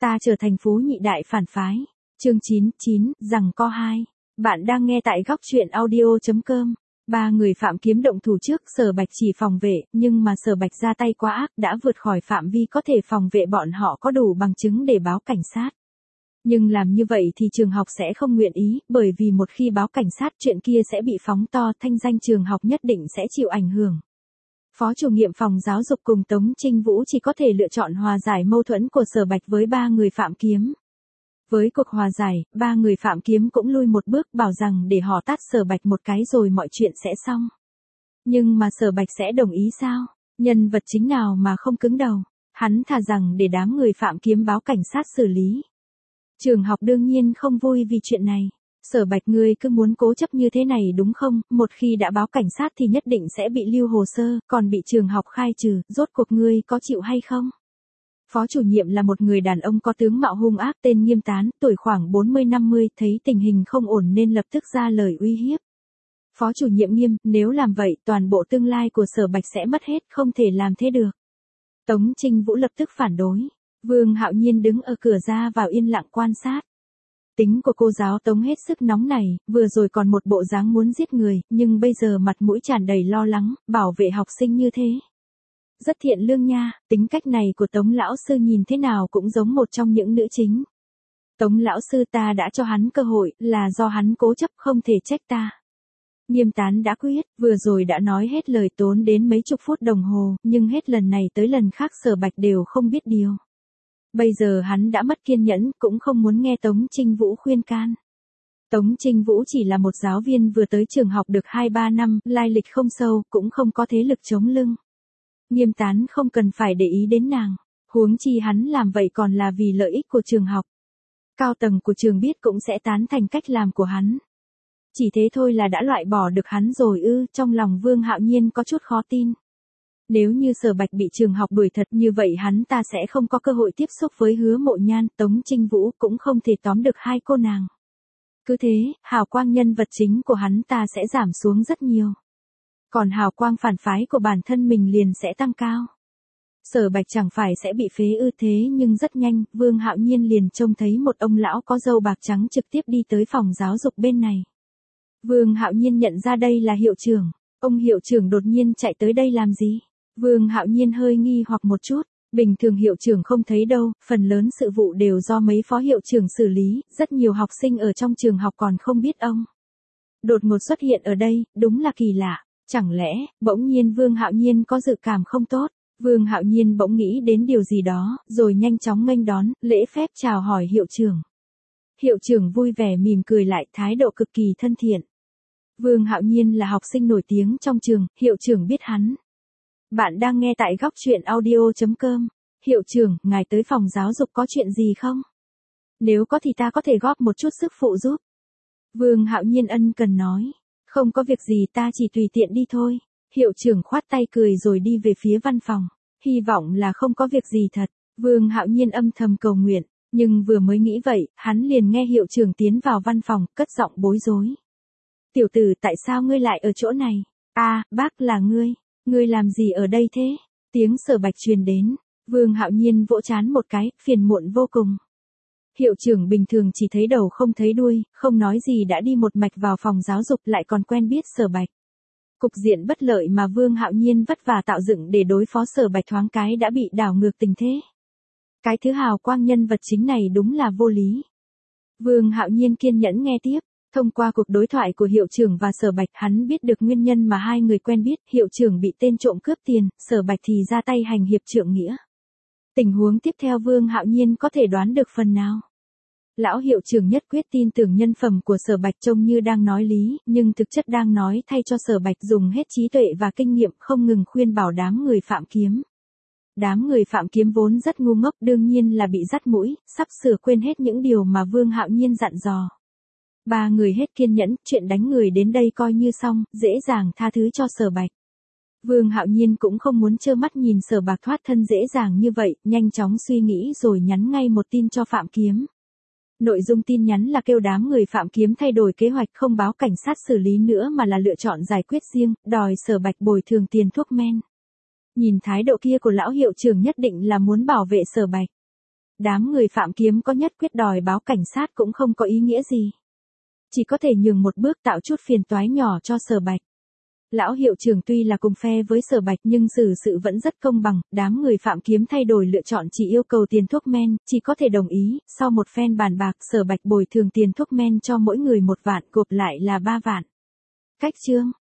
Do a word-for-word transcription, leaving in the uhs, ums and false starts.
Ta trở thành phú nhị đại phản phái. Chương chín chín, rằng co hai. Bạn đang nghe tại góc truyện audio chấm com. Ba người Phạm Kiếm động thủ trước, Sở Bạch chỉ phòng vệ, nhưng mà Sở Bạch ra tay quá ác, đã vượt khỏi phạm vi có thể phòng vệ, bọn họ có đủ bằng chứng để báo cảnh sát. Nhưng làm như vậy thì trường học sẽ không nguyện ý, bởi vì một khi báo cảnh sát chuyện kia sẽ bị phóng to, thanh danh trường học nhất định sẽ chịu ảnh hưởng. Phó chủ nhiệm phòng giáo dục cùng Tống Trinh Vũ chỉ có thể lựa chọn hòa giải mâu thuẫn của Sở Bạch với ba người Phạm Kiếm. Với cuộc hòa giải, ba người Phạm Kiếm cũng lui một bước, bảo rằng để họ tát Sở Bạch một cái rồi mọi chuyện sẽ xong. Nhưng mà Sở Bạch sẽ đồng ý sao? Nhân vật chính nào mà không cứng đầu? Hắn thà rằng để đám người Phạm Kiếm báo cảnh sát xử lý. Trường học đương nhiên không vui vì chuyện này. Sở Bạch, ngươi cứ muốn cố chấp như thế này đúng không? Một khi đã báo cảnh sát thì nhất định sẽ bị lưu hồ sơ, còn bị trường học khai trừ, rốt cuộc ngươi có chịu hay không? Phó chủ nhiệm là một người đàn ông có tướng mạo hung ác, tên Nghiêm Tán, tuổi khoảng bốn mươi năm mươi, thấy tình hình không ổn nên lập tức ra lời uy hiếp. Phó chủ nhiệm Nghiêm, nếu làm vậy, toàn bộ tương lai của Sở Bạch sẽ mất hết, không thể làm thế được. Tống Trinh Vũ lập tức phản đối. Vương Hạo Nhiên đứng ở cửa ra vào yên lặng quan sát. Tính của cô giáo Tống hết sức nóng này, vừa rồi còn một bộ dáng muốn giết người, nhưng bây giờ mặt mũi tràn đầy lo lắng, bảo vệ học sinh như thế. Rất thiện lương nha, tính cách này của Tống lão sư nhìn thế nào cũng giống một trong những nữ chính. Tống lão sư, ta đã cho hắn cơ hội, là do hắn cố chấp, không thể trách ta. Nghiêm Tán đã quyết, vừa rồi đã nói hết lời, tốn đến mấy chục phút đồng hồ, nhưng hết lần này tới lần khác Sở Bạch đều không biết điều. Bây giờ hắn đã mất kiên nhẫn, cũng không muốn nghe Tống Trinh Vũ khuyên can. Tống Trinh Vũ chỉ là một giáo viên vừa tới trường học được hai ba năm, lai lịch không sâu, cũng không có thế lực chống lưng. Nghiêm Tán không cần phải để ý đến nàng, huống chi hắn làm vậy còn là vì lợi ích của trường học. Cao tầng của trường biết cũng sẽ tán thành cách làm của hắn. Chỉ thế thôi là đã loại bỏ được hắn rồi ư? Trong lòng Vương Hạo Nhiên có chút khó tin. Nếu như Sở Bạch bị trường học đuổi thật như vậy, hắn ta sẽ không có cơ hội tiếp xúc với Hứa Mộ Nhan, Tống Trinh Vũ, cũng không thể tóm được hai cô nàng. Cứ thế, hào quang nhân vật chính của hắn ta sẽ giảm xuống rất nhiều. Còn hào quang phản phái của bản thân mình liền sẽ tăng cao. Sở Bạch chẳng phải sẽ bị phế ư? Thế nhưng rất nhanh, Vương Hạo Nhiên liền trông thấy một ông lão có râu bạc trắng trực tiếp đi tới phòng giáo dục bên này. Vương Hạo Nhiên nhận ra đây là hiệu trưởng. Ông hiệu trưởng đột nhiên chạy tới đây làm gì? Vương Hạo Nhiên hơi nghi hoặc một chút, bình thường hiệu trưởng không thấy đâu, phần lớn sự vụ đều do mấy phó hiệu trưởng xử lý, rất nhiều học sinh ở trong trường học còn không biết ông. Đột ngột xuất hiện ở đây, đúng là kỳ lạ, chẳng lẽ, bỗng nhiên Vương Hạo Nhiên có dự cảm không tốt, Vương Hạo Nhiên bỗng nghĩ đến điều gì đó, rồi nhanh chóng nghênh đón, lễ phép chào hỏi hiệu trưởng. Hiệu trưởng vui vẻ mỉm cười lại, thái độ cực kỳ thân thiện. Vương Hạo Nhiên là học sinh nổi tiếng trong trường, hiệu trưởng biết hắn. Bạn đang nghe tại góc truyện audio chấm com. Hiệu trưởng, ngài tới phòng giáo dục có chuyện gì không? Nếu có thì ta có thể góp một chút sức phụ giúp. Vương Hạo Nhiên ân cần nói. Không có việc gì, ta chỉ tùy tiện đi thôi. Hiệu trưởng khoát tay cười rồi đi về phía văn phòng. Hy vọng là không có việc gì thật. Vương Hạo Nhiên âm thầm cầu nguyện. Nhưng vừa mới nghĩ vậy, hắn liền nghe hiệu trưởng tiến vào văn phòng, cất giọng bối rối. Tiểu tử, tại sao ngươi lại ở chỗ này? À, bác là ngươi. Ngươi làm gì ở đây thế? Tiếng Sở Bạch truyền đến. Vương Hạo Nhiên vỗ trán một cái, phiền muộn vô cùng. Hiệu trưởng bình thường chỉ thấy đầu không thấy đuôi, không nói gì đã đi một mạch vào phòng giáo dục, lại còn quen biết Sở Bạch. Cục diện bất lợi mà Vương Hạo Nhiên vất vả tạo dựng để đối phó Sở Bạch thoáng cái đã bị đảo ngược tình thế. Cái thứ hào quang nhân vật chính này đúng là vô lý. Vương Hạo Nhiên kiên nhẫn nghe tiếp. Thông qua cuộc đối thoại của hiệu trưởng và Sở Bạch, hắn biết được nguyên nhân mà hai người quen biết, hiệu trưởng bị tên trộm cướp tiền, Sở Bạch thì ra tay hành hiệp trượng nghĩa. Tình huống tiếp theo Vương Hạo Nhiên có thể đoán được phần nào. Lão hiệu trưởng nhất quyết tin tưởng nhân phẩm của Sở Bạch, trông như đang nói lý, nhưng thực chất đang nói thay cho Sở Bạch, dùng hết trí tuệ và kinh nghiệm không ngừng khuyên bảo đám người Phạm Kiếm. Đám người Phạm Kiếm vốn rất ngu ngốc, đương nhiên là bị dắt mũi, sắp sửa quên hết những điều mà Vương Hạo Nhiên dặn dò. Ba người hết kiên nhẫn, chuyện đánh người đến đây coi như xong, dễ dàng tha thứ cho Sở Bạch. Vương Hạo Nhiên cũng không muốn trơ mắt nhìn Sở Bạch thoát thân dễ dàng như vậy, nhanh chóng suy nghĩ rồi nhắn ngay một tin cho Phạm Kiếm. Nội dung tin nhắn là kêu đám người Phạm Kiếm thay đổi kế hoạch, không báo cảnh sát xử lý nữa mà là lựa chọn giải quyết riêng, đòi Sở Bạch bồi thường tiền thuốc men. Nhìn thái độ kia của lão hiệu trưởng nhất định là muốn bảo vệ Sở Bạch. đám người Phạm Kiếm có nhất quyết đòi báo cảnh sát cũng không có ý nghĩa gì. Chỉ có thể nhường một bước tạo chút phiền toái nhỏ cho Sở Bạch. Lão hiệu trưởng tuy là cùng phe với Sở Bạch nhưng xử sự vẫn rất công bằng, đám người Phạm Kiếm thay đổi lựa chọn chỉ yêu cầu tiền thuốc men, chỉ có thể đồng ý, sau một phen bàn bạc Sở Bạch bồi thường tiền thuốc men cho mỗi người một vạn, gộp lại là ba vạn. Cách chương